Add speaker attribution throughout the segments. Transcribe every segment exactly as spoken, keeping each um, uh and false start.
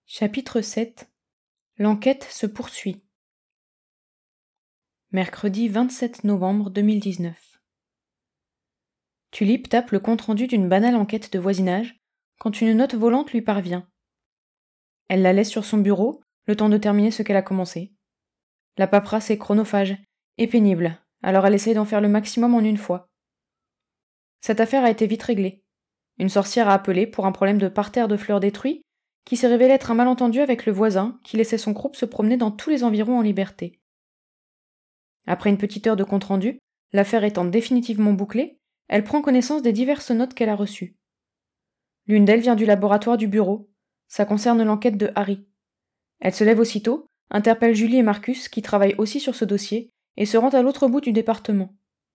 Speaker 1: Chapitre sept. L'enquête se poursuit. Mercredi vingt-sept novembre deux mille dix-neuf. Tulip tape le compte-rendu d'une banale enquête de voisinage quand une note volante lui parvient. Elle la laisse sur son bureau, le temps de terminer ce qu'elle a commencé. La paperasse est chronophage et pénible, alors elle essaye d'en faire le maximum en une fois. Cette affaire a été vite réglée. Une sorcière a appelé pour un problème de parterre de fleurs détruit qui s'est révélé être un malentendu avec le voisin qui laissait son groupe se promener dans tous les environs en liberté. Après une petite heure de compte-rendu, l'affaire étant définitivement bouclée, elle prend connaissance des diverses notes qu'elle a reçues. L'une d'elles vient du laboratoire du bureau. Ça concerne l'enquête de Harry. Elle se lève aussitôt, interpelle Julie et Marcus qui travaillent aussi sur ce dossier et se rend à l'autre bout du département.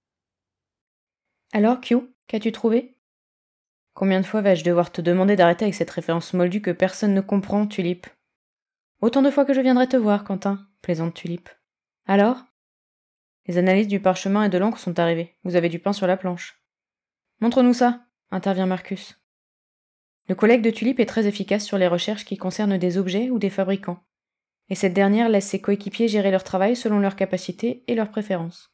Speaker 1: « Alors, Q, qu'as-tu trouvé ?» Combien de fois vais-je devoir te demander d'arrêter avec cette référence moldue que personne ne comprend, Tulip ? Autant de fois que je viendrai te voir, Quentin, plaisante Tulip. Alors ? Les analyses du parchemin et de l'encre sont arrivées. Vous avez du pain sur la planche. Montre-nous ça, intervient Marcus. Le collègue de Tulip est très efficace sur les recherches qui concernent des objets ou des fabricants. Et cette dernière laisse ses coéquipiers gérer leur travail selon leurs capacités et leurs préférences.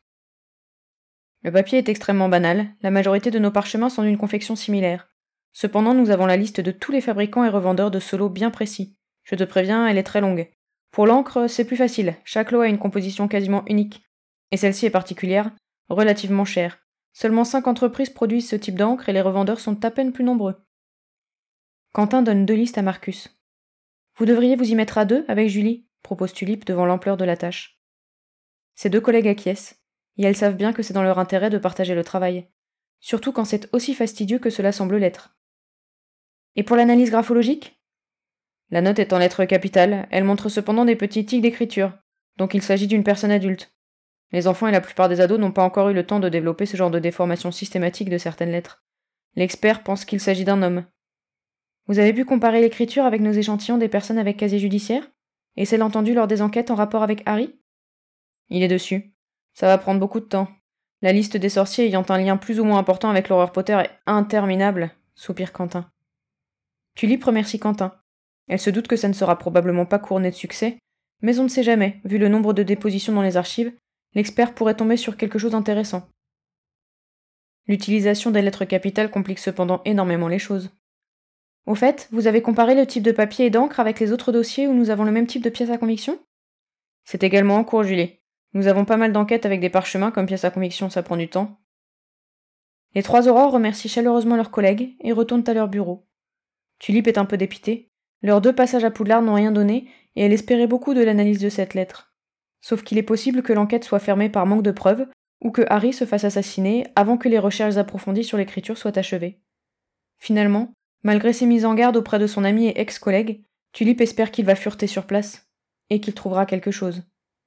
Speaker 1: Le papier est extrêmement banal, la majorité de nos parchemins sont d'une confection similaire. Cependant, nous avons la liste de tous les fabricants et revendeurs de ce lot bien précis. Je te préviens, elle est très longue. Pour l'encre, c'est plus facile, chaque lot a une composition quasiment unique. Et celle-ci est particulière, relativement chère. Seulement cinq entreprises produisent ce type d'encre et les revendeurs sont à peine plus nombreux. Quentin donne deux listes à Marcus. Vous devriez vous y mettre à deux avec Julie, propose Tulip devant l'ampleur de la tâche. Ses deux collègues acquiescent. Et elles savent bien que c'est dans leur intérêt de partager le travail, surtout quand c'est aussi fastidieux que cela semble l'être. Et pour l'analyse graphologique ? La note est en lettres capitales, elle montre cependant des petits tics d'écriture, donc il s'agit d'une personne adulte. Les enfants et la plupart des ados n'ont pas encore eu le temps de développer ce genre de déformation systématique de certaines lettres. L'expert pense qu'il s'agit d'un homme. Vous avez pu comparer l'écriture avec nos échantillons des personnes avec casier judiciaire ? Et celle entendue lors des enquêtes en rapport avec Harry ? Il est dessus. Ça va prendre beaucoup de temps. La liste des sorciers ayant un lien plus ou moins important avec l'horreur Potter est interminable, soupire Quentin. Tulip remercie Quentin. Elle se doute que ça ne sera probablement pas couronné de succès, mais on ne sait jamais, vu le nombre de dépositions dans les archives, l'expert pourrait tomber sur quelque chose d'intéressant. L'utilisation des lettres capitales complique cependant énormément les choses. Au fait, vous avez comparé le type de papier et d'encre avec les autres dossiers où nous avons le même type de pièces à conviction ? C'est également en cours, Julie. Nous avons pas mal d'enquêtes avec des parchemins, comme pièces à conviction, ça prend du temps. Les trois aurores remercient chaleureusement leurs collègues et retournent à leur bureau. Tulip est un peu dépitée. Leurs deux passages à Poudlard n'ont rien donné, et elle espérait beaucoup de l'analyse de cette lettre. Sauf qu'il est possible que l'enquête soit fermée par manque de preuves, ou que Harry se fasse assassiner avant que les recherches approfondies sur l'écriture soient achevées. Finalement, malgré ses mises en garde auprès de son ami et ex-collègue, Tulip espère qu'il va fureter sur place, et qu'il trouvera quelque chose.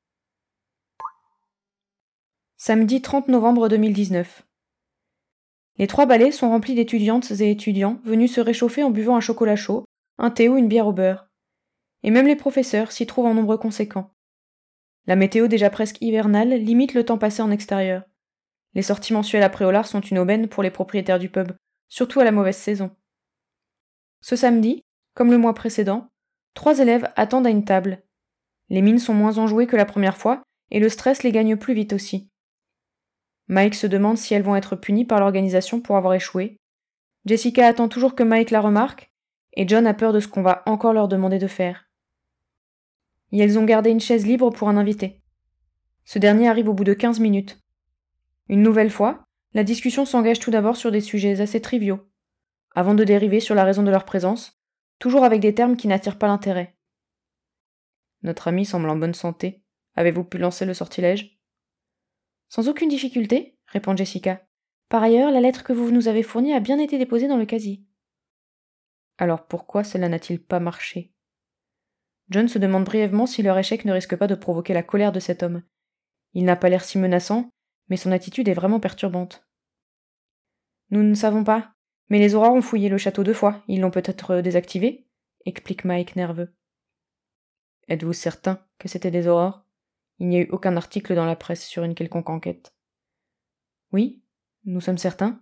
Speaker 1: Samedi trente novembre deux mille dix-neuf. Les trois balais sont remplis d'étudiantes et étudiants venus se réchauffer en buvant un chocolat chaud, un thé ou une bière au beurre. Et même les professeurs s'y trouvent en nombre conséquent. La météo déjà presque hivernale limite le temps passé en extérieur. Les sorties mensuelles après au lard sont une aubaine pour les propriétaires du pub, surtout à la mauvaise saison. Ce samedi, comme le mois précédent, trois élèves attendent à une table. Les mines sont moins enjouées que la première fois, et le stress les gagne plus vite aussi. Mike se demande si elles vont être punies par l'organisation pour avoir échoué. Jessica attend toujours que Mike la remarque, et John a peur de ce qu'on va encore leur demander de faire. Et elles ont gardé une chaise libre pour un invité. Ce dernier arrive au bout de quinze minutes. Une nouvelle fois, la discussion s'engage tout d'abord sur des sujets assez triviaux, avant de dériver sur la raison de leur présence, toujours avec des termes qui n'attirent pas l'intérêt. Notre ami semble en bonne santé. Avez-vous pu lancer le sortilège ? Sans aucune difficulté, répond Jessica. Par ailleurs, la lettre que vous nous avez fournie a bien été déposée dans le casier. Alors pourquoi cela n'a-t-il pas marché ? John se demande brièvement si leur échec ne risque pas de provoquer la colère de cet homme. Il n'a pas l'air si menaçant, mais son attitude est vraiment perturbante. Nous ne savons pas, mais les aurores ont fouillé le château deux fois, ils l'ont peut-être désactivé, explique Mike nerveux. Êtes-vous certain que c'était des aurores ? Il n'y a eu aucun article dans la presse sur une quelconque enquête. Oui, nous sommes certains.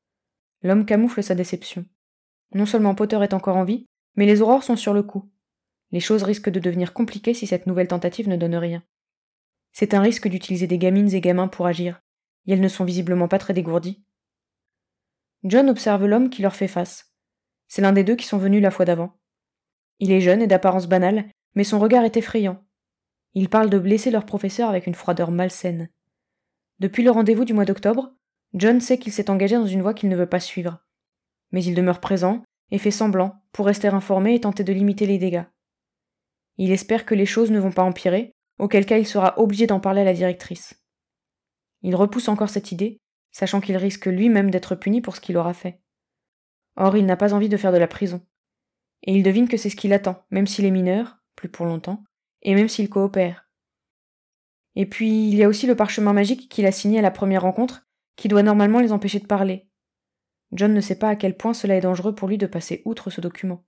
Speaker 1: L'homme camoufle sa déception. Non seulement Potter est encore en vie, mais les aurores sont sur le coup. Les choses risquent de devenir compliquées si cette nouvelle tentative ne donne rien. C'est un risque d'utiliser des gamines et gamins pour agir, et elles ne sont visiblement pas très dégourdies. John observe l'homme qui leur fait face. C'est l'un des deux qui sont venus la fois d'avant. Il est jeune et d'apparence banale, mais son regard est effrayant. Il parle de blesser leur professeur avec une froideur malsaine. Depuis le rendez-vous du mois d'octobre, John sait qu'il s'est engagé dans une voie qu'il ne veut pas suivre. Mais il demeure présent et fait semblant pour rester informé et tenter de limiter les dégâts. Il espère que les choses ne vont pas empirer, auquel cas il sera obligé d'en parler à la directrice. Il repousse encore cette idée, sachant qu'il risque lui-même d'être puni pour ce qu'il aura fait. Or, il n'a pas envie de faire de la prison. Et il devine que c'est ce qu'il attend, même s'il est mineur, plus pour longtemps, et même s'il coopère. Et puis, il y a aussi le parchemin magique qu'il a signé à la première rencontre, qui doit normalement les empêcher de parler. John ne sait pas à quel point cela est dangereux pour lui de passer outre ce document.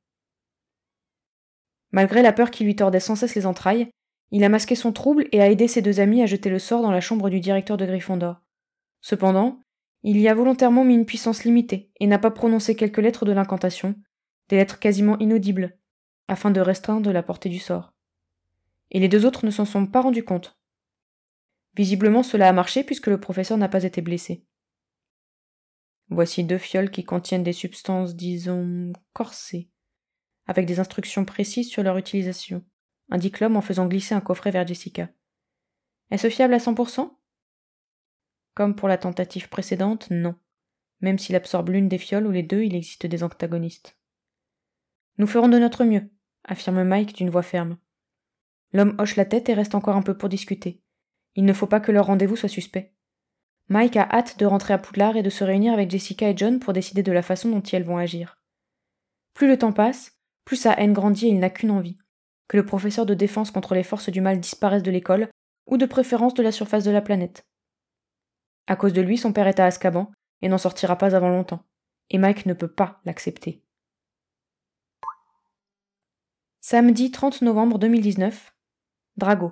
Speaker 1: Malgré la peur qui lui tordait sans cesse les entrailles, il a masqué son trouble et a aidé ses deux amis à jeter le sort dans la chambre du directeur de Gryffondor. Cependant, il y a volontairement mis une puissance limitée et n'a pas prononcé quelques lettres de l'incantation, des lettres quasiment inaudibles, afin de restreindre la portée du sort. Et les deux autres ne s'en sont pas rendus compte. Visiblement cela a marché puisque le professeur n'a pas été blessé. Voici deux fioles qui contiennent des substances, disons, corsées, avec des instructions précises sur leur utilisation, indique l'homme en faisant glisser un coffret vers Jessica. Est-ce fiable à cent pour cent ? Comme pour la tentative précédente, non. Même s'il absorbe l'une des fioles ou les deux, il existe des antagonistes. Nous ferons de notre mieux, affirme Mike d'une voix ferme. L'homme hoche la tête et reste encore un peu pour discuter. Il ne faut pas que leur rendez-vous soit suspect. Mike a hâte de rentrer à Poudlard et de se réunir avec Jessica et John pour décider de la façon dont elles vont agir. Plus le temps passe, plus sa haine grandit et il n'a qu'une envie, que le professeur de défense contre les forces du mal disparaisse de l'école, ou de préférence de la surface de la planète. À cause de lui, son père est à Azkaban, et n'en sortira pas avant longtemps, et Mike ne peut pas l'accepter. Samedi trente novembre deux mille dix-neuf, Drago.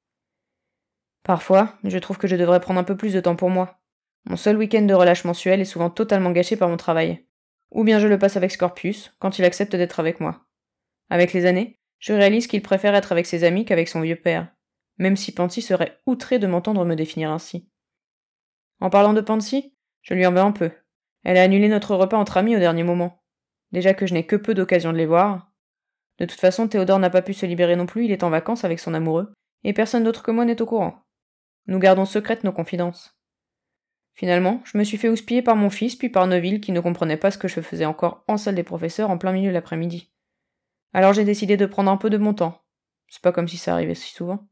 Speaker 1: Parfois, je trouve que je devrais prendre un peu plus de temps pour moi. Mon seul week-end de relâche mensuel est souvent totalement gâché par mon travail. Ou bien je le passe avec Scorpius, quand il accepte d'être avec moi. Avec les années, je réalise qu'il préfère être avec ses amis qu'avec son vieux père, même si Pansy serait outrée de m'entendre me définir ainsi. En parlant de Pansy, je lui en veux un peu. Elle a annulé notre repas entre amis au dernier moment. Déjà que je n'ai que peu d'occasion de les voir. De toute façon, Théodore n'a pas pu se libérer non plus, il est en vacances avec son amoureux, et personne d'autre que moi n'est au courant. Nous gardons secrètes nos confidences. Finalement, je me suis fait houspiller par mon fils puis par Neville qui ne comprenait pas ce que je faisais encore en salle des professeurs en plein milieu de l'après-midi. Alors j'ai décidé de prendre un peu de mon temps. C'est pas comme si ça arrivait si souvent.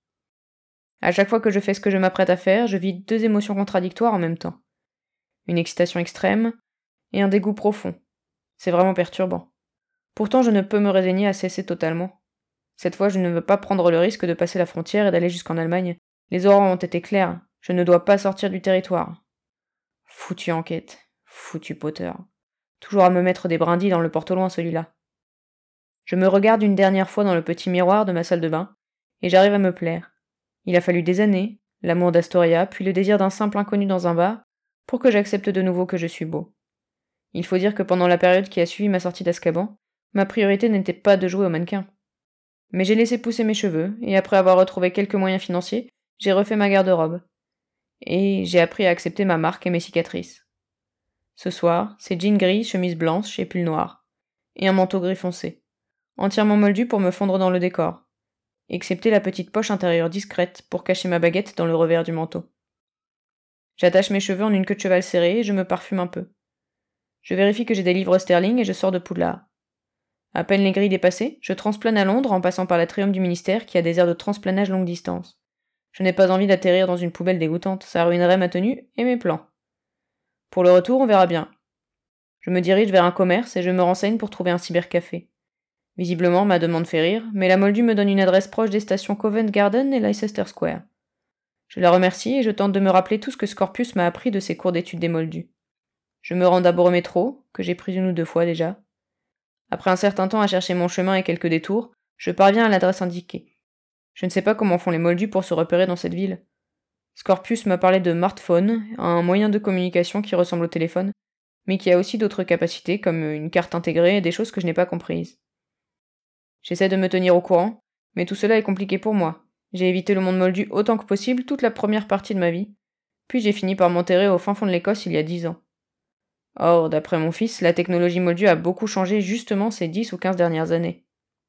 Speaker 1: À chaque fois que je fais ce que je m'apprête à faire, je vis deux émotions contradictoires en même temps. Une excitation extrême et un dégoût profond. C'est vraiment perturbant. Pourtant, je ne peux me résigner à cesser totalement. Cette fois, je ne veux pas prendre le risque de passer la frontière et d'aller jusqu'en Allemagne. Les horreurs ont été claires. Je ne dois pas sortir du territoire. Foutue enquête. Foutu Potter. Toujours à me mettre des brindilles dans le porte-loin, celui-là. Je me regarde une dernière fois dans le petit miroir de ma salle de bain, et j'arrive à me plaire. Il a fallu des années, l'amour d'Astoria, puis le désir d'un simple inconnu dans un bar, pour que j'accepte de nouveau que je suis beau. Il faut dire que pendant la période qui a suivi ma sortie d'Azkaban, ma priorité n'était pas de jouer au mannequin. Mais j'ai laissé pousser mes cheveux, et après avoir retrouvé quelques moyens financiers, j'ai refait ma garde-robe. Et j'ai appris à accepter ma marque et mes cicatrices. Ce soir, c'est jeans gris, chemise blanche et pull noir. Et un manteau gris foncé. Entièrement moldu pour me fondre dans le décor. Excepté la petite poche intérieure discrète pour cacher ma baguette dans le revers du manteau. J'attache mes cheveux en une queue de cheval serrée et je me parfume un peu. Je vérifie que j'ai des livres sterling et je sors de Poudlard. À peine les grilles dépassées, je transplane à Londres en passant par l'atrium du ministère qui a des airs de transplanage longue distance. Je n'ai pas envie d'atterrir dans une poubelle dégoûtante, ça ruinerait ma tenue et mes plans. Pour le retour, on verra bien. Je me dirige vers un commerce et je me renseigne pour trouver un cybercafé. Visiblement, ma demande fait rire, mais la Moldue me donne une adresse proche des stations Covent Garden et Leicester Square. Je la remercie et je tente de me rappeler tout ce que Scorpius m'a appris de ses cours d'études des Moldus. Je me rends d'abord au métro, que j'ai pris une ou deux fois déjà. Après un certain temps à chercher mon chemin et quelques détours, je parviens à l'adresse indiquée. Je ne sais pas comment font les Moldus pour se repérer dans cette ville. Scorpius m'a parlé de smartphone, un moyen de communication qui ressemble au téléphone, mais qui a aussi d'autres capacités comme une carte intégrée et des choses que je n'ai pas comprises. J'essaie de me tenir au courant, mais tout cela est compliqué pour moi. J'ai évité le monde moldu autant que possible toute la première partie de ma vie, puis j'ai fini par m'enterrer au fin fond de l'Écosse il y a dix ans. Or, d'après mon fils, la technologie moldue a beaucoup changé justement ces dix ou quinze dernières années.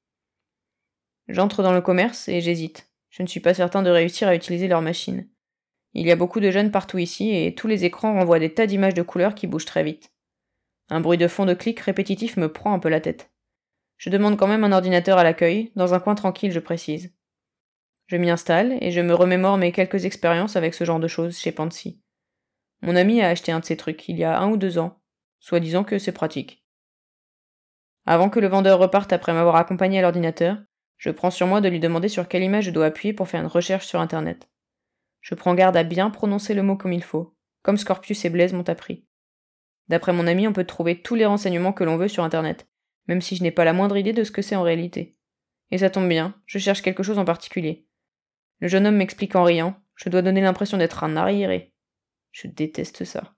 Speaker 1: J'entre dans le commerce et j'hésite. Je ne suis pas certain de réussir à utiliser leur machine. Il y a beaucoup de jeunes partout ici et tous les écrans renvoient des tas d'images de couleurs qui bougent très vite. Un bruit de fond de clics répétitif me prend un peu la tête. Je demande quand même un ordinateur à l'accueil, dans un coin tranquille, je précise. Je m'y installe et je me remémore mes quelques expériences avec ce genre de choses chez Pansy. Mon ami a acheté un de ces trucs il y a un ou deux ans, soi-disant que c'est pratique. Avant que le vendeur reparte après m'avoir accompagné à l'ordinateur, je prends sur moi de lui demander sur quelle image je dois appuyer pour faire une recherche sur Internet. Je prends garde à bien prononcer le mot comme il faut, comme Scorpius et Blaise m'ont appris. D'après mon ami, on peut trouver tous les renseignements que l'on veut sur Internet, même si je n'ai pas la moindre idée de ce que c'est en réalité. Et ça tombe bien, je cherche quelque chose en particulier. Le jeune homme m'explique en riant, je dois donner l'impression d'être un arriéré. Je déteste ça.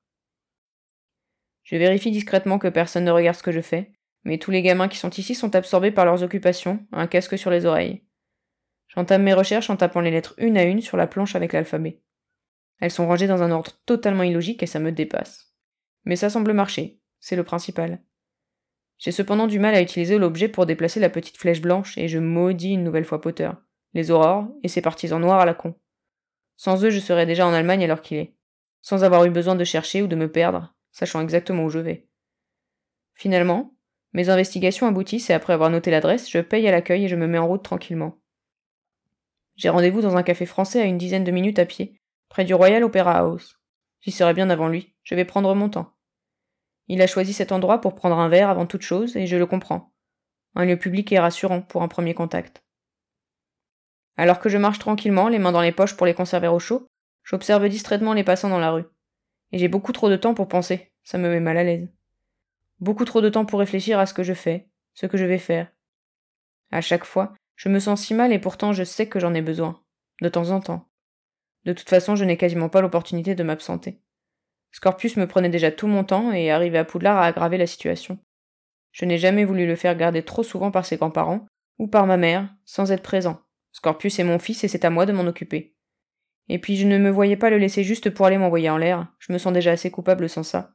Speaker 1: Je vérifie discrètement que personne ne regarde ce que je fais, mais tous les gamins qui sont ici sont absorbés par leurs occupations, un casque sur les oreilles. J'entame mes recherches en tapant les lettres une à une sur la planche avec l'alphabet. Elles sont rangées dans un ordre totalement illogique et ça me dépasse. Mais ça semble marcher, c'est le principal. J'ai cependant du mal à utiliser l'objet pour déplacer la petite flèche blanche et je maudis une nouvelle fois Potter, les aurores et ses partisans noirs à la con. Sans eux, je serais déjà en Allemagne à l'heure qu'il est, sans avoir eu besoin de chercher ou de me perdre, sachant exactement où je vais. Finalement, mes investigations aboutissent et après avoir noté l'adresse, je paye à l'accueil et je me mets en route tranquillement. J'ai rendez-vous dans un café français à une dizaine de minutes à pied, près du Royal Opera House. J'y serai bien avant lui, je vais prendre mon temps. Il a choisi cet endroit pour prendre un verre avant toute chose, et je le comprends. Un lieu public est rassurant pour un premier contact. Alors que je marche tranquillement, les mains dans les poches pour les conserver au chaud, j'observe distraitement les passants dans la rue. Et j'ai beaucoup trop de temps pour penser, ça me met mal à l'aise. Beaucoup trop de temps pour réfléchir à ce que je fais, ce que je vais faire. À chaque fois, je me sens si mal et pourtant je sais que j'en ai besoin, de temps en temps. De toute façon, je n'ai quasiment pas l'opportunité de m'absenter. Scorpius me prenait déjà tout mon temps et arrivé à Poudlard a aggravé la situation. Je n'ai jamais voulu le faire garder trop souvent par ses grands-parents, ou par ma mère, sans être présent. Scorpius est mon fils et c'est à moi de m'en occuper. Et puis je ne me voyais pas le laisser juste pour aller m'envoyer en l'air, je me sens déjà assez coupable sans ça.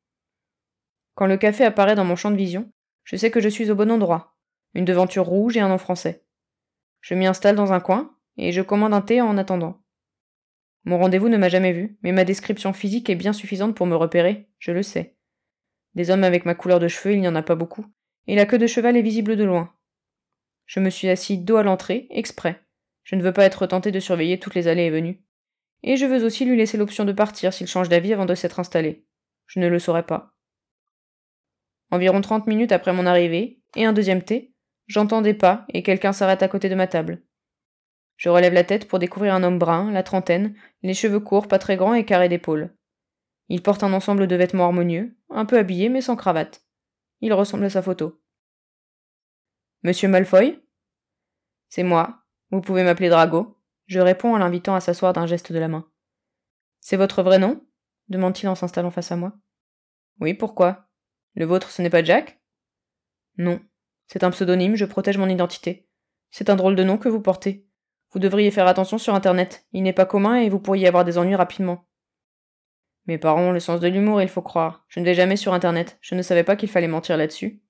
Speaker 1: Quand le café apparaît dans mon champ de vision, je sais que je suis au bon endroit. Une devanture rouge et un nom français. Je m'y installe dans un coin, et je commande un thé en attendant. Mon rendez-vous ne m'a jamais vu, mais ma description physique est bien suffisante pour me repérer, je le sais. Des hommes avec ma couleur de cheveux, il n'y en a pas beaucoup, et la queue de cheval est visible de loin. Je me suis assis dos à l'entrée, exprès. Je ne veux pas être tenté de surveiller toutes les allées et venues. Et je veux aussi lui laisser l'option de partir s'il change d'avis avant de s'être installé. Je ne le saurais pas. Environ trente minutes après mon arrivée, et un deuxième thé, j'entends des pas et quelqu'un s'arrête à côté de ma table. Je relève la tête pour découvrir un homme brun, la trentaine, les cheveux courts, pas très grands et carrés d'épaules. Il porte un ensemble de vêtements harmonieux, un peu habillé mais sans cravate. Il ressemble à sa photo. Monsieur Malfoy ? C'est moi. Vous pouvez m'appeler Drago. Je réponds en l'invitant à s'asseoir d'un geste de la main. C'est votre vrai nom ? Demande-t-il en s'installant face à moi. Oui, pourquoi ? Le vôtre, ce n'est pas Jack ? Non. C'est un pseudonyme, je protège mon identité. C'est un drôle de nom que vous portez. Vous devriez faire attention sur Internet. Il n'est pas commun et vous pourriez avoir des ennuis rapidement. Mes parents ont le sens de l'humour, il faut croire. Je ne vais jamais sur Internet. Je ne savais pas qu'il fallait mentir là-dessus.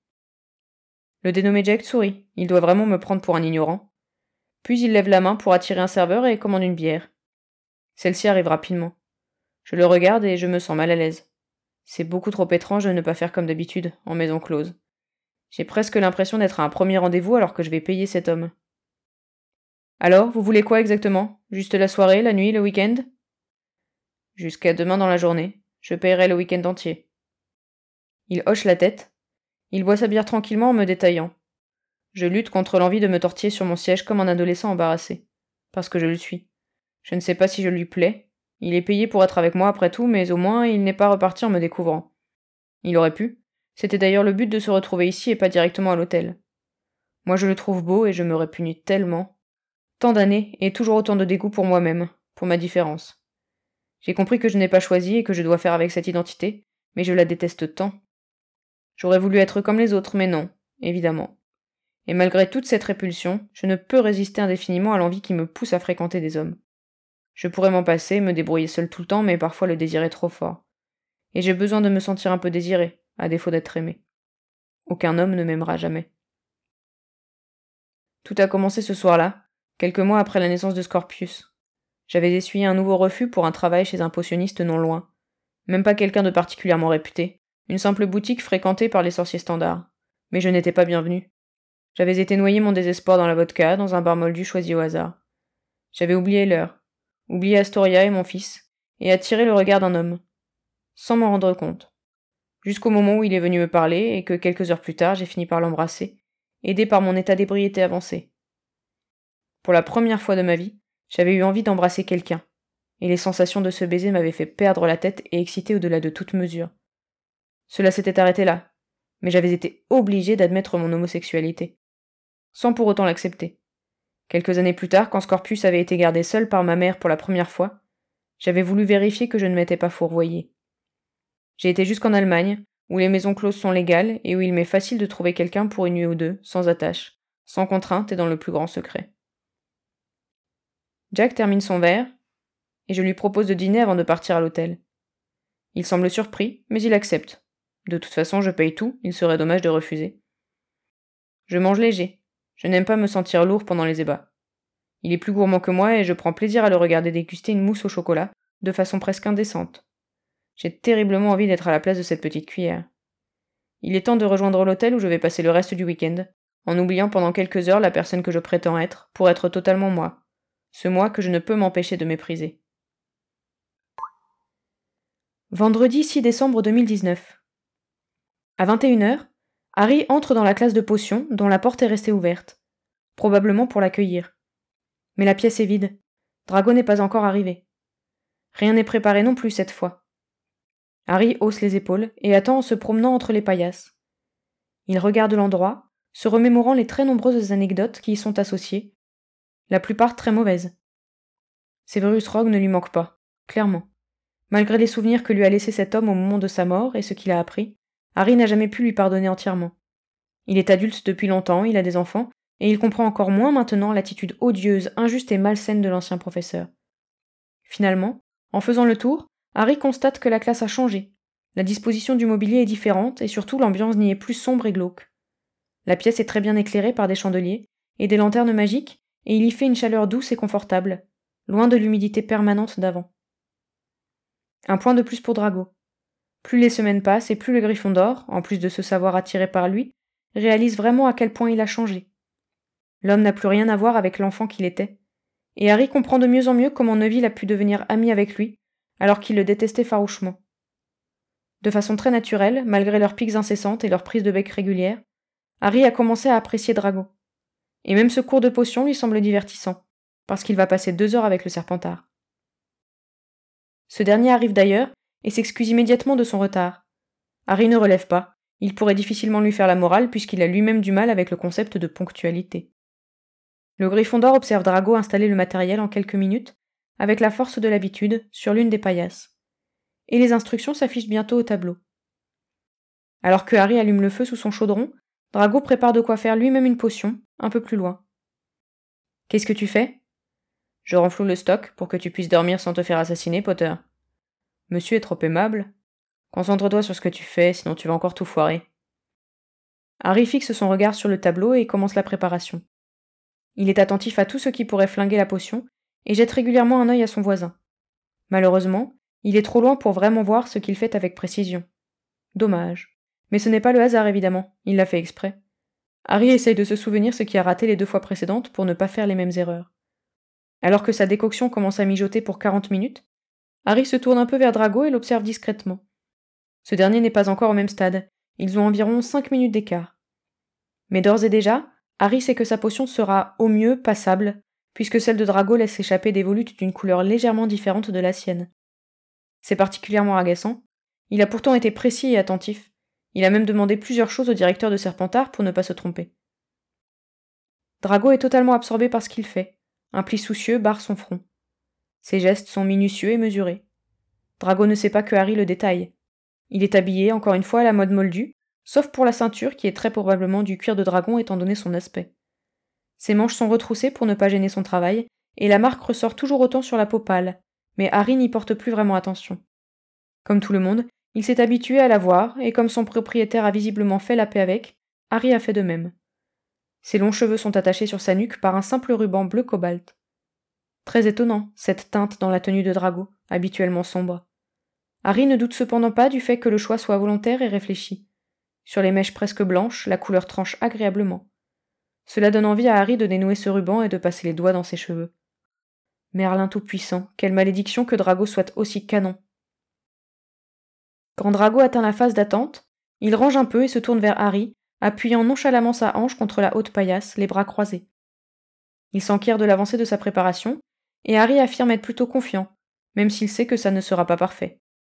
Speaker 1: Le dénommé Jack sourit. Il doit vraiment me prendre pour un ignorant. Puis il lève la main pour attirer un serveur et commande une bière. Celle-ci arrive rapidement. Je le regarde et je me sens mal à l'aise. C'est beaucoup trop étrange de ne pas faire comme d'habitude, en maison close. J'ai presque l'impression d'être à un premier rendez-vous alors que je vais payer cet homme. Alors, vous voulez quoi exactement ? Juste la soirée, la nuit, le week-end ? Jusqu'à demain dans la journée. Je paierai le week-end entier. Il hoche la tête. Il boit sa bière tranquillement en me détaillant. Je lutte contre l'envie de me tortiller sur mon siège comme un adolescent embarrassé. Parce que je le suis. Je ne sais pas si je lui plais. Il est payé pour être avec moi après tout, mais au moins il n'est pas reparti en me découvrant. Il aurait pu. C'était d'ailleurs le but de se retrouver ici et pas directement à l'hôtel. Moi je le trouve beau et je me répugne tellement. Tant d'années et toujours autant de dégoût pour moi-même, pour ma différence. J'ai compris que je n'ai pas choisi et que je dois faire avec cette identité, mais je la déteste tant. J'aurais voulu être comme les autres, mais non, évidemment. et malgré toute cette répulsion, je ne peux résister indéfiniment à l'envie qui me pousse à fréquenter des hommes. Je pourrais m'en passer, me débrouiller seul tout le temps, mais parfois le désir est trop fort. Et j'ai besoin de me sentir un peu désiré, à défaut d'être aimé. Aucun homme ne m'aimera jamais. Tout a commencé ce soir-là, quelques mois après la naissance de Scorpius. J'avais essuyé un nouveau refus pour un travail chez un potionniste non loin. Même pas quelqu'un de particulièrement réputé, une simple boutique fréquentée par les sorciers standards. Mais je n'étais pas bienvenu. J'avais été noyer mon désespoir dans la vodka, dans un bar moldu choisi au hasard. J'avais oublié l'heure, oublié Astoria et mon fils, et attiré le regard d'un homme, sans m'en rendre compte. Jusqu'au moment où il est venu me parler, et que quelques heures plus tard j'ai fini par l'embrasser, aidé par mon état d'ébriété avancé. Pour la première fois de ma vie, j'avais eu envie d'embrasser quelqu'un, et les sensations de ce baiser m'avaient fait perdre la tête et exciter au-delà de toute mesure. Cela s'était arrêté là, mais j'avais été obligé d'admettre mon homosexualité, sans pour autant l'accepter. Quelques années plus tard, quand Scorpius avait été gardé seul par ma mère pour la première fois, j'avais voulu vérifier que je ne m'étais pas fourvoyé. J'ai été jusqu'en Allemagne, où les maisons closes sont légales et où il m'est facile de trouver quelqu'un pour une nuit ou deux, sans attache, sans contrainte et dans le plus grand secret. Jack termine son verre, et je lui propose de dîner avant de partir à l'hôtel. Il semble surpris, mais il accepte. De toute façon, je paye tout, il serait dommage de refuser. Je mange léger. Je n'aime pas me sentir lourd pendant les ébats. Il est plus gourmand que moi et je prends plaisir à le regarder déguster une mousse au chocolat, de façon presque indécente. J'ai terriblement envie d'être à la place de cette petite cuillère. Il est temps de rejoindre l'hôtel où je vais passer le reste du week-end, en oubliant pendant quelques heures la personne que je prétends être, pour être totalement moi. Ce moi que je ne peux m'empêcher de mépriser. Vendredi six décembre deux mille dix-neuf. À vingt et une heures, Harry entre dans la classe de potions dont la porte est restée ouverte, probablement pour l'accueillir. Mais la pièce est vide. Drago n'est pas encore arrivé. Rien n'est préparé non plus cette fois. Harry hausse les épaules et attend en se promenant entre les paillasses. Il regarde l'endroit, se remémorant les très nombreuses anecdotes qui y sont associées, la plupart très mauvaises. Severus Rogue ne lui manque pas, clairement. Malgré les souvenirs que lui a laissés cet homme au moment de sa mort et ce qu'il a appris, Harry n'a jamais pu lui pardonner entièrement. Il est adulte depuis longtemps, il a des enfants, et il comprend encore moins maintenant l'attitude odieuse, injuste et malsaine de l'ancien professeur. Finalement, en faisant le tour, Harry constate que la classe a changé. La disposition du mobilier est différente, et surtout l'ambiance n'y est plus sombre et glauque. La pièce est très bien éclairée par des chandeliers et des lanternes magiques, et il y fait une chaleur douce et confortable, loin de l'humidité permanente d'avant. Un point de plus pour Drago. Plus les semaines passent et plus le Gryffondor, en plus de se savoir attiré par lui, réalise vraiment à quel point il a changé. L'homme n'a plus rien à voir avec l'enfant qu'il était, et Harry comprend de mieux en mieux comment Neville a pu devenir ami avec lui, alors qu'il le détestait farouchement. De façon très naturelle, malgré leurs piques incessantes et leurs prises de bec régulières, Harry a commencé à apprécier Drago. Et même ce cours de potion lui semble divertissant, parce qu'il va passer deux heures avec le Serpentard. Ce dernier arrive d'ailleurs, et s'excuse immédiatement de son retard. Harry ne relève pas, il pourrait difficilement lui faire la morale puisqu'il a lui-même du mal avec le concept de ponctualité. Le Gryffondor observe Drago installer le matériel en quelques minutes, avec la force de l'habitude, sur l'une des paillasses. Et les instructions s'affichent bientôt au tableau. Alors que Harry allume le feu sous son chaudron, Drago prépare de quoi faire lui-même une potion, un peu plus loin. « Qu'est-ce que tu fais ?»« Je renfloue le stock pour que tu puisses dormir sans te faire assassiner, Potter. »« Monsieur est trop aimable. Concentre-toi sur ce que tu fais, sinon tu vas encore tout foirer. » Harry fixe son regard sur le tableau et commence la préparation. Il est attentif à tout ce qui pourrait flinguer la potion et jette régulièrement un œil à son voisin. Malheureusement, il est trop loin pour vraiment voir ce qu'il fait avec précision. Dommage. Mais ce n'est pas le hasard, évidemment, il l'a fait exprès. Harry essaye de se souvenir ce qui a raté les deux fois précédentes pour ne pas faire les mêmes erreurs. Alors que sa décoction commence à mijoter pour quarante minutes, Harry se tourne un peu vers Drago et l'observe discrètement. Ce dernier n'est pas encore au même stade, ils ont environ cinq minutes d'écart. Mais d'ores et déjà, Harry sait que sa potion sera, au mieux, passable, puisque celle de Drago laisse échapper des volutes d'une couleur légèrement différente de la sienne. C'est particulièrement agaçant. Il a pourtant été précis et attentif. Il a même demandé plusieurs choses au directeur de Serpentard pour ne pas se tromper. Drago est totalement absorbé par ce qu'il fait. Un pli soucieux barre son front. Ses gestes sont minutieux et mesurés. Drago ne sait pas que Harry le détaille. Il est habillé, encore une fois, à la mode moldue, sauf pour la ceinture qui est très probablement du cuir de dragon étant donné son aspect. Ses manches sont retroussées pour ne pas gêner son travail, et la marque ressort toujours autant sur la peau pâle, mais Harry n'y porte plus vraiment attention. Comme tout le monde, il s'est habitué à la voir, et comme son propriétaire a visiblement fait la paix avec, Harry a fait de même. Ses longs cheveux sont attachés sur sa nuque par un simple ruban bleu cobalt. Très étonnant, cette teinte dans la tenue de Drago, habituellement sombre. Harry ne doute cependant pas du fait que le choix soit volontaire et réfléchi. Sur les mèches presque blanches, la couleur tranche agréablement. Cela donne envie à Harry de dénouer ce ruban et de passer les doigts dans ses cheveux. Merlin tout-puissant, quelle malédiction que Drago soit aussi canon. Quand Drago atteint la phase d'attente, il range un peu et se tourne vers Harry, appuyant nonchalamment sa hanche contre la haute paillasse, les bras croisés. Il s'enquiert de l'avancée de sa préparation, et Harry affirme être plutôt confiant, même s'il sait que ça ne sera pas parfait.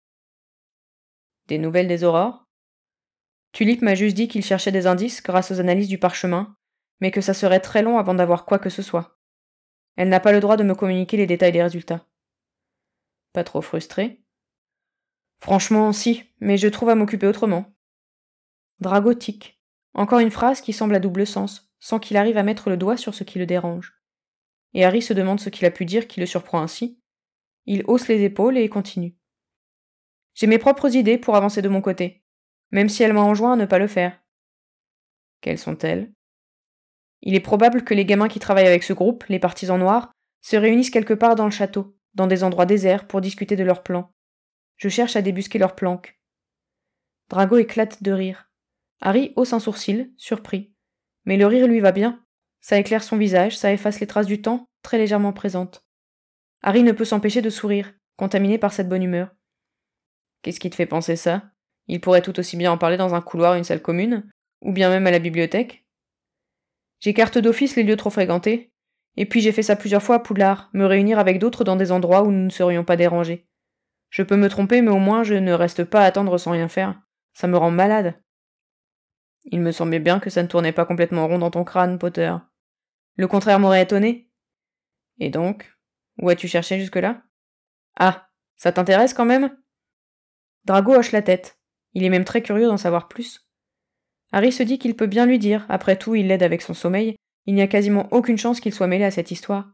Speaker 1: Des nouvelles des aurores ? Tulip m'a juste dit qu'il cherchait des indices grâce aux analyses du parchemin, mais que ça serait très long avant d'avoir quoi que ce soit. Elle n'a pas le droit de me communiquer les détails des résultats. Pas trop frustré ? Franchement, si, mais je trouve à m'occuper autrement. Drago tic. Encore une phrase qui semble à double sens, sans qu'il arrive à mettre le doigt sur ce qui le dérange. Et Harry se demande ce qu'il a pu dire qui le surprend ainsi. Il hausse les épaules et continue. J'ai mes propres idées pour avancer de mon côté, même si elle m'a enjoint à ne pas le faire. Quelles sont-elles ? Il est probable que les gamins qui travaillent avec ce groupe, les partisans noirs, se réunissent quelque part dans le château, dans des endroits déserts, pour discuter de leurs plans. Je cherche à débusquer leurs planques. Drago éclate de rire. Harry hausse un sourcil, surpris. Mais le rire lui va bien. Ça éclaire son visage, ça efface les traces du temps, très légèrement présentes. Harry ne peut s'empêcher de sourire, contaminé par cette bonne humeur. Qu'est-ce qui te fait penser ça ? Il pourrait tout aussi bien en parler dans un couloir ou une salle commune, ou bien même à la bibliothèque. J'écarte d'office les lieux trop fréquentés, et puis j'ai fait ça plusieurs fois à Poudlard, me réunir avec d'autres dans des endroits où nous ne serions pas dérangés. Je peux me tromper, mais au moins je ne reste pas à attendre sans rien faire. Ça me rend malade. Il me semblait bien que ça ne tournait pas complètement rond dans ton crâne, Potter. Le contraire m'aurait étonné. Et donc, où as-tu cherché jusque-là ? Ah, ça t'intéresse quand même ? Drago hoche la tête. Il est même très curieux d'en savoir plus. Harry se dit qu'il peut bien lui dire, après tout il l'aide avec son sommeil, il n'y a quasiment aucune chance qu'il soit mêlé à cette histoire.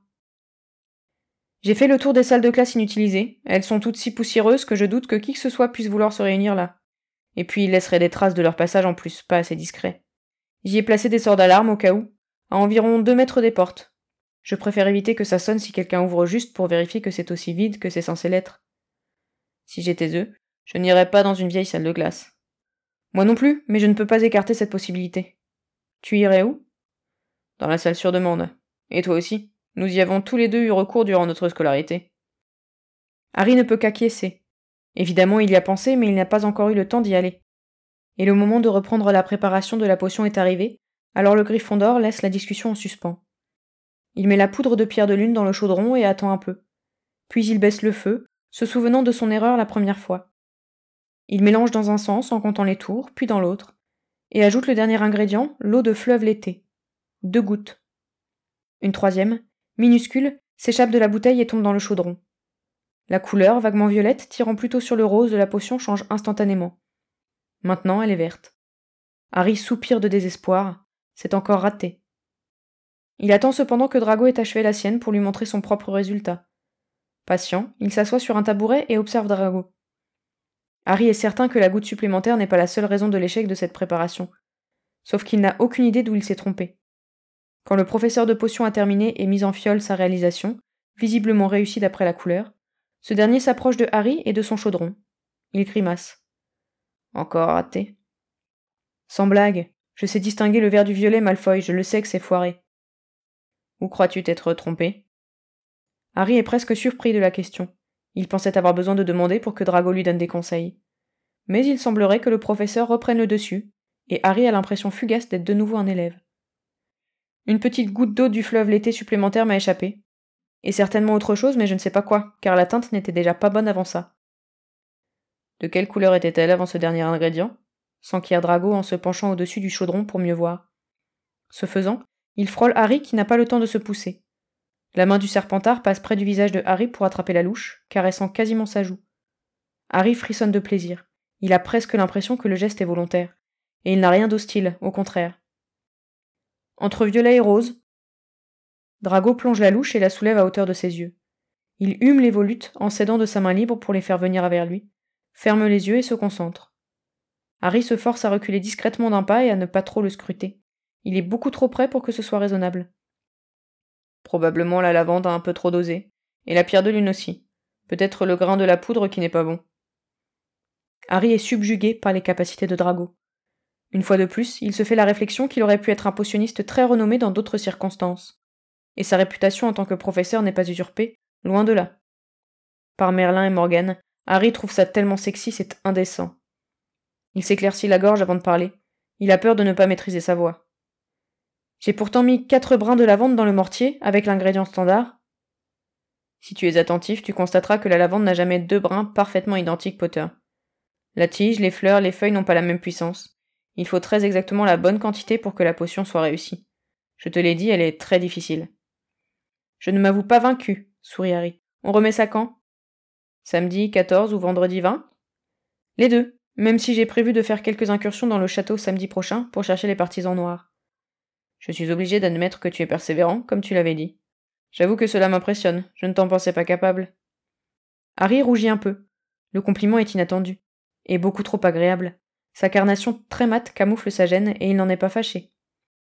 Speaker 1: J'ai fait le tour des salles de classe inutilisées, elles sont toutes si poussiéreuses que je doute que qui que ce soit puisse vouloir se réunir là. Et puis ils laisseraient des traces de leur passage en plus, pas assez discrets. J'y ai placé des sorts d'alarme au cas où, à environ deux mètres des portes. Je préfère éviter que ça sonne si quelqu'un ouvre juste pour vérifier que c'est aussi vide que c'est censé l'être. Si j'étais eux, je n'irais pas dans une vieille salle de glace. Moi non plus, mais je ne peux pas écarter cette possibilité. Tu irais où ? Dans la salle sur demande. Et toi aussi ? Nous y avons tous les deux eu recours durant notre scolarité. Harry ne peut qu'acquiescer. Évidemment, il y a pensé, mais il n'a pas encore eu le temps d'y aller. Et le moment de reprendre la préparation de la potion est arrivé, alors le Gryffondor laisse la discussion en suspens. Il met la poudre de pierre de lune dans le chaudron et attend un peu. Puis il baisse le feu, se souvenant de son erreur la première fois. Il mélange dans un sens en comptant les tours, puis dans l'autre, et ajoute le dernier ingrédient, l'eau de fleuve l'été. Deux gouttes. Une troisième, minuscule, s'échappe de la bouteille et tombe dans le chaudron. La couleur, vaguement violette, tirant plutôt sur le rose de la potion, change instantanément. Maintenant, elle est verte. Harry soupire de désespoir. C'est encore raté. Il attend cependant que Drago ait achevé la sienne pour lui montrer son propre résultat. Patient, il s'assoit sur un tabouret et observe Drago. Harry est certain que la goutte supplémentaire n'est pas la seule raison de l'échec de cette préparation. Sauf qu'il n'a aucune idée d'où il s'est trompé. Quand le professeur de potions a terminé et mis en fiole sa réalisation, visiblement réussie d'après la couleur, ce dernier s'approche de Harry et de son chaudron. Il grimace. Encore raté. Sans blague, je sais distinguer le vert du violet, Malfoy, je le sais que c'est foiré. Où crois-tu t'être trompé ? Harry est presque surpris de la question. Il pensait avoir besoin de demander pour que Drago lui donne des conseils. Mais il semblerait que le professeur reprenne le dessus, et Harry a l'impression fugace d'être de nouveau un élève. Une petite goutte d'eau du fleuve l'été supplémentaire m'a échappé. Et certainement autre chose, mais je ne sais pas quoi, car la teinte n'était déjà pas bonne avant ça. De quelle couleur était-elle avant ce dernier ingrédient ? S'enquiert Drago en se penchant au-dessus du chaudron pour mieux voir. Ce faisant, il frôle Harry qui n'a pas le temps de se pousser. La main du Serpentard passe près du visage de Harry pour attraper la louche, caressant quasiment sa joue. Harry frissonne de plaisir. Il a presque l'impression que le geste est volontaire. et il n'a rien d'hostile, au contraire. Entre violet et rose, Drago plonge la louche et la soulève à hauteur de ses yeux. Il hume les volutes en s'aidant de sa main libre pour les faire venir vers lui, ferme les yeux et se concentre. Harry se force à reculer discrètement d'un pas et à ne pas trop le scruter. Il est beaucoup trop près pour que ce soit raisonnable. Probablement la lavande a un peu trop dosé, et la pierre de lune aussi. Peut-être le grain de la poudre qui n'est pas bon. Harry est subjugué par les capacités de Drago. Une fois de plus, il se fait la réflexion qu'il aurait pu être un potionniste très renommé dans d'autres circonstances. Et sa réputation en tant que professeur n'est pas usurpée, loin de là. Par Merlin et Morgane, Harry trouve ça tellement sexy, c'est indécent. Il s'éclaircit la gorge avant de parler. Il a peur de ne pas maîtriser sa voix. J'ai pourtant mis quatre brins de lavande dans le mortier, avec l'ingrédient standard. Si tu es attentif, tu constateras que la lavande n'a jamais deux brins parfaitement identiques, Potter. La tige, les fleurs, les feuilles n'ont pas la même puissance. Il faut très exactement la bonne quantité pour que la potion soit réussie. Je te l'ai dit, elle est très difficile. Je ne m'avoue pas vaincu, sourit Harry. On remet ça quand? Samedi quatorze ou vendredi vingt? Les deux, même si j'ai prévu de faire quelques incursions dans le château samedi prochain pour chercher les partisans noirs. Je suis obligé d'admettre que tu es persévérant, comme tu l'avais dit. J'avoue que cela m'impressionne, je ne t'en pensais pas capable. Harry rougit un peu. Le compliment est inattendu, et beaucoup trop agréable. Sa carnation très mate camoufle sa gêne, et il n'en est pas fâché.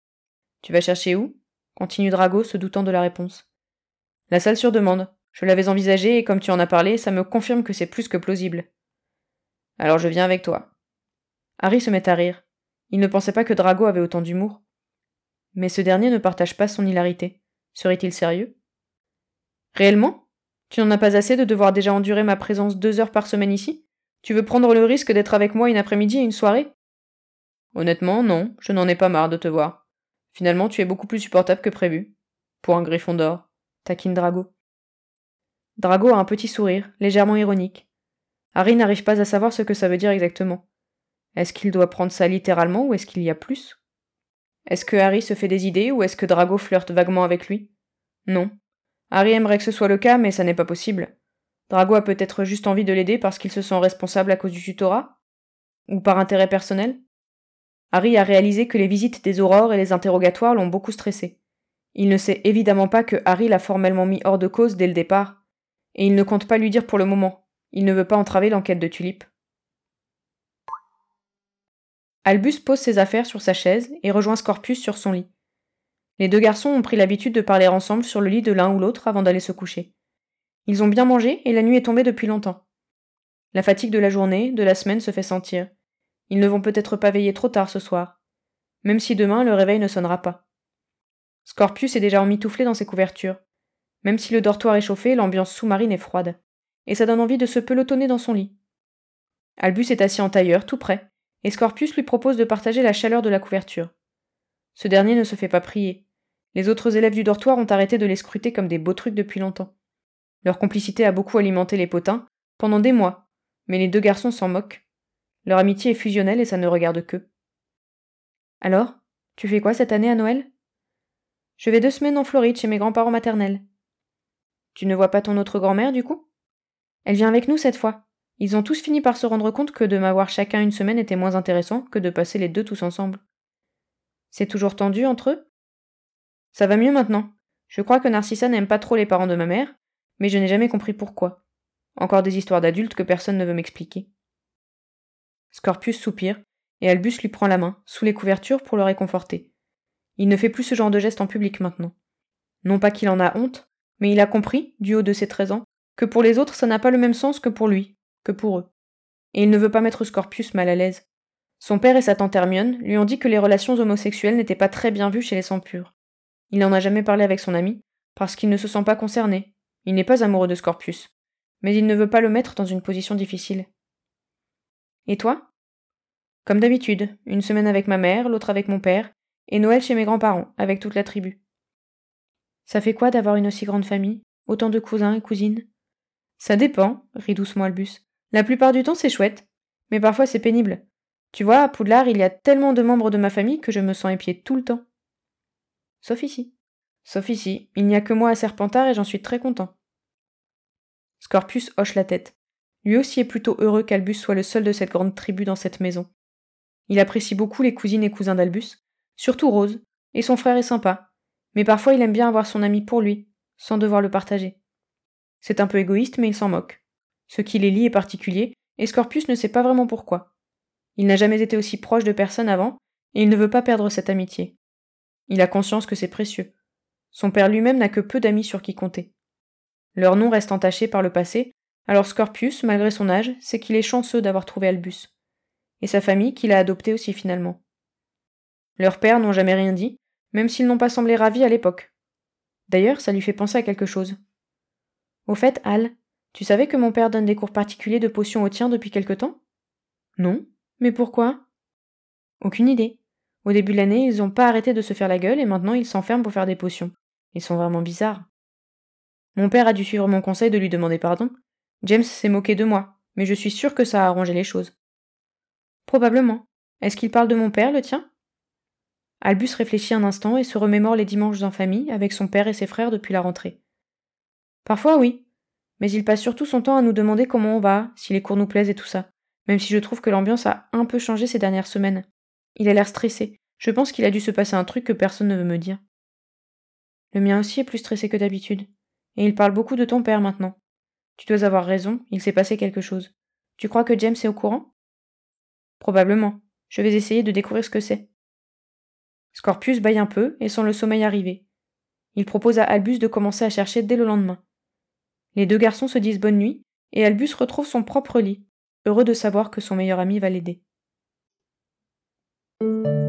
Speaker 1: Tu vas chercher où? Continue Drago, se doutant de la réponse. La salle sur demande. Je l'avais envisagée, et comme tu en as parlé, ça me confirme que c'est plus que plausible. Alors je viens avec toi. Harry se met à rire. Il ne pensait pas que Drago avait autant d'humour. Mais ce dernier ne partage pas son hilarité. Serait-il sérieux? Réellement? Tu n'en as pas assez de devoir déjà endurer ma présence deux heures par semaine ici? Tu veux prendre le risque d'être avec moi une après-midi et une soirée? Honnêtement, non, je n'en ai pas marre de te voir. Finalement, tu es beaucoup plus supportable que prévu. Pour un Gryffondor, taquine Drago. Drago a un petit sourire, légèrement ironique. Harry n'arrive pas à savoir ce que ça veut dire exactement. Est-ce qu'il doit prendre ça littéralement ou est-ce qu'il y a plus? Est-ce que Harry se fait des idées ou est-ce que Drago flirte vaguement avec lui? Non. Harry aimerait que ce soit le cas, mais ça n'est pas possible. Drago a peut-être juste envie de l'aider parce qu'il se sent responsable à cause du tutorat? Ou par intérêt personnel? Harry a réalisé que les visites des aurores et les interrogatoires l'ont beaucoup stressé. Il ne sait évidemment pas que Harry l'a formellement mis hors de cause dès le départ, et il ne compte pas lui dire pour le moment. Il ne veut pas entraver l'enquête de Tulip. Albus pose ses affaires sur sa chaise et rejoint Scorpius sur son lit. Les deux garçons ont pris l'habitude de parler ensemble sur le lit de l'un ou l'autre avant d'aller se coucher. Ils ont bien mangé et la nuit est tombée depuis longtemps. La fatigue de la journée, de la semaine se fait sentir. Ils ne vont peut-être pas veiller trop tard ce soir, même si demain le réveil ne sonnera pas. Scorpius est déjà emmitouflé dans ses couvertures. Même si le dortoir est chauffé, l'ambiance sous-marine est froide, et ça donne envie de se pelotonner dans son lit. Albus est assis en tailleur, tout près, et Scorpius lui propose de partager la chaleur de la couverture. Ce dernier ne se fait pas prier. Les autres élèves du dortoir ont arrêté de les scruter comme des beaux trucs depuis longtemps. Leur complicité a beaucoup alimenté les potins, pendant des mois, mais les deux garçons s'en moquent. Leur amitié est fusionnelle et ça ne regarde qu'eux. Alors, tu fais quoi cette année à Noël? Je vais deux semaines en Floride chez mes grands-parents maternels. Tu ne vois pas ton autre grand-mère, du coup? Elle vient avec nous cette fois. Ils ont tous fini par se rendre compte que de m'avoir chacun une semaine était moins intéressant que de passer les deux tous ensemble. C'est toujours tendu entre eux? Ça va mieux maintenant. Je crois que Narcissa n'aime pas trop les parents de ma mère, mais je n'ai jamais compris pourquoi. Encore des histoires d'adultes que personne ne veut m'expliquer. Scorpius soupire, et Albus lui prend la main, sous les couvertures, pour le réconforter. Il ne fait plus ce genre de geste en public maintenant. Non pas qu'il en a honte, mais il a compris, du haut de ses treize ans, que pour les autres ça n'a pas le même sens que pour lui, que pour eux. Et il ne veut pas mettre Scorpius mal à l'aise. Son père et sa tante Hermione lui ont dit que les relations homosexuelles n'étaient pas très bien vues chez les sangs purs. Il n'en a jamais parlé avec son ami, parce qu'il ne se sent pas concerné. Il n'est pas amoureux de Scorpius, mais il ne veut pas le mettre dans une position difficile. Et toi? Comme d'habitude, une semaine avec ma mère, l'autre avec mon père, et Noël chez mes grands-parents, avec toute la tribu. Ça fait quoi d'avoir une aussi grande famille? Autant de cousins et cousines? Ça dépend, rit doucement Albus. La plupart du temps, c'est chouette, mais parfois c'est pénible. Tu vois, à Poudlard, il y a tellement de membres de ma famille que je me sens épiée tout le temps. Sauf ici. Sauf ici, il n'y a que moi à Serpentard et j'en suis très content. Scorpius hoche la tête. Lui aussi est plutôt heureux qu'Albus soit le seul de cette grande tribu dans cette maison. Il apprécie beaucoup les cousines et cousins d'Albus, surtout Rose, et son frère est sympa, mais parfois il aime bien avoir son ami pour lui, sans devoir le partager. C'est un peu égoïste, mais il s'en moque. Ce qui les lie est particulier, et Scorpius ne sait pas vraiment pourquoi. Il n'a jamais été aussi proche de personne avant, et il ne veut pas perdre cette amitié. Il a conscience que c'est précieux. Son père lui-même n'a que peu d'amis sur qui compter. Leur nom reste entaché par le passé, alors Scorpius, malgré son âge, sait qu'il est chanceux d'avoir trouvé Albus. Et sa famille qu'il a adoptée aussi finalement. Leurs pères n'ont jamais rien dit, même s'ils n'ont pas semblé ravis à l'époque. D'ailleurs, ça lui fait penser à quelque chose. Au fait, Al, tu savais que mon père donne des cours particuliers de potions au tien depuis quelque temps? Non. Mais pourquoi? Aucune idée. Au début de l'année, ils n'ont pas arrêté de se faire la gueule et maintenant ils s'enferment pour faire des potions. Ils sont vraiment bizarres. Mon père a dû suivre mon conseil de lui demander pardon. James s'est moqué de moi, mais je suis sûre que ça a arrangé les choses. Probablement. Est-ce qu'il parle de mon père, le tien? Albus réfléchit un instant et se remémore les dimanches en famille avec son père et ses frères depuis la rentrée. Parfois oui, mais il passe surtout son temps à nous demander comment on va, si les cours nous plaisent et tout ça, même si je trouve que l'ambiance a un peu changé ces dernières semaines. Il a l'air stressé. Je pense qu'il a dû se passer un truc que personne ne veut me dire. Le mien aussi est plus stressé que d'habitude. Et il parle beaucoup de ton père maintenant. Tu dois avoir raison, il s'est passé quelque chose. Tu crois que James est au courant? Probablement. Je vais essayer de découvrir ce que c'est. Scorpius bâille un peu et sent le sommeil arriver. Il propose à Albus de commencer à chercher dès le lendemain. Les deux garçons se disent bonne nuit, et Albus retrouve son propre lit, heureux de savoir que son meilleur ami va l'aider.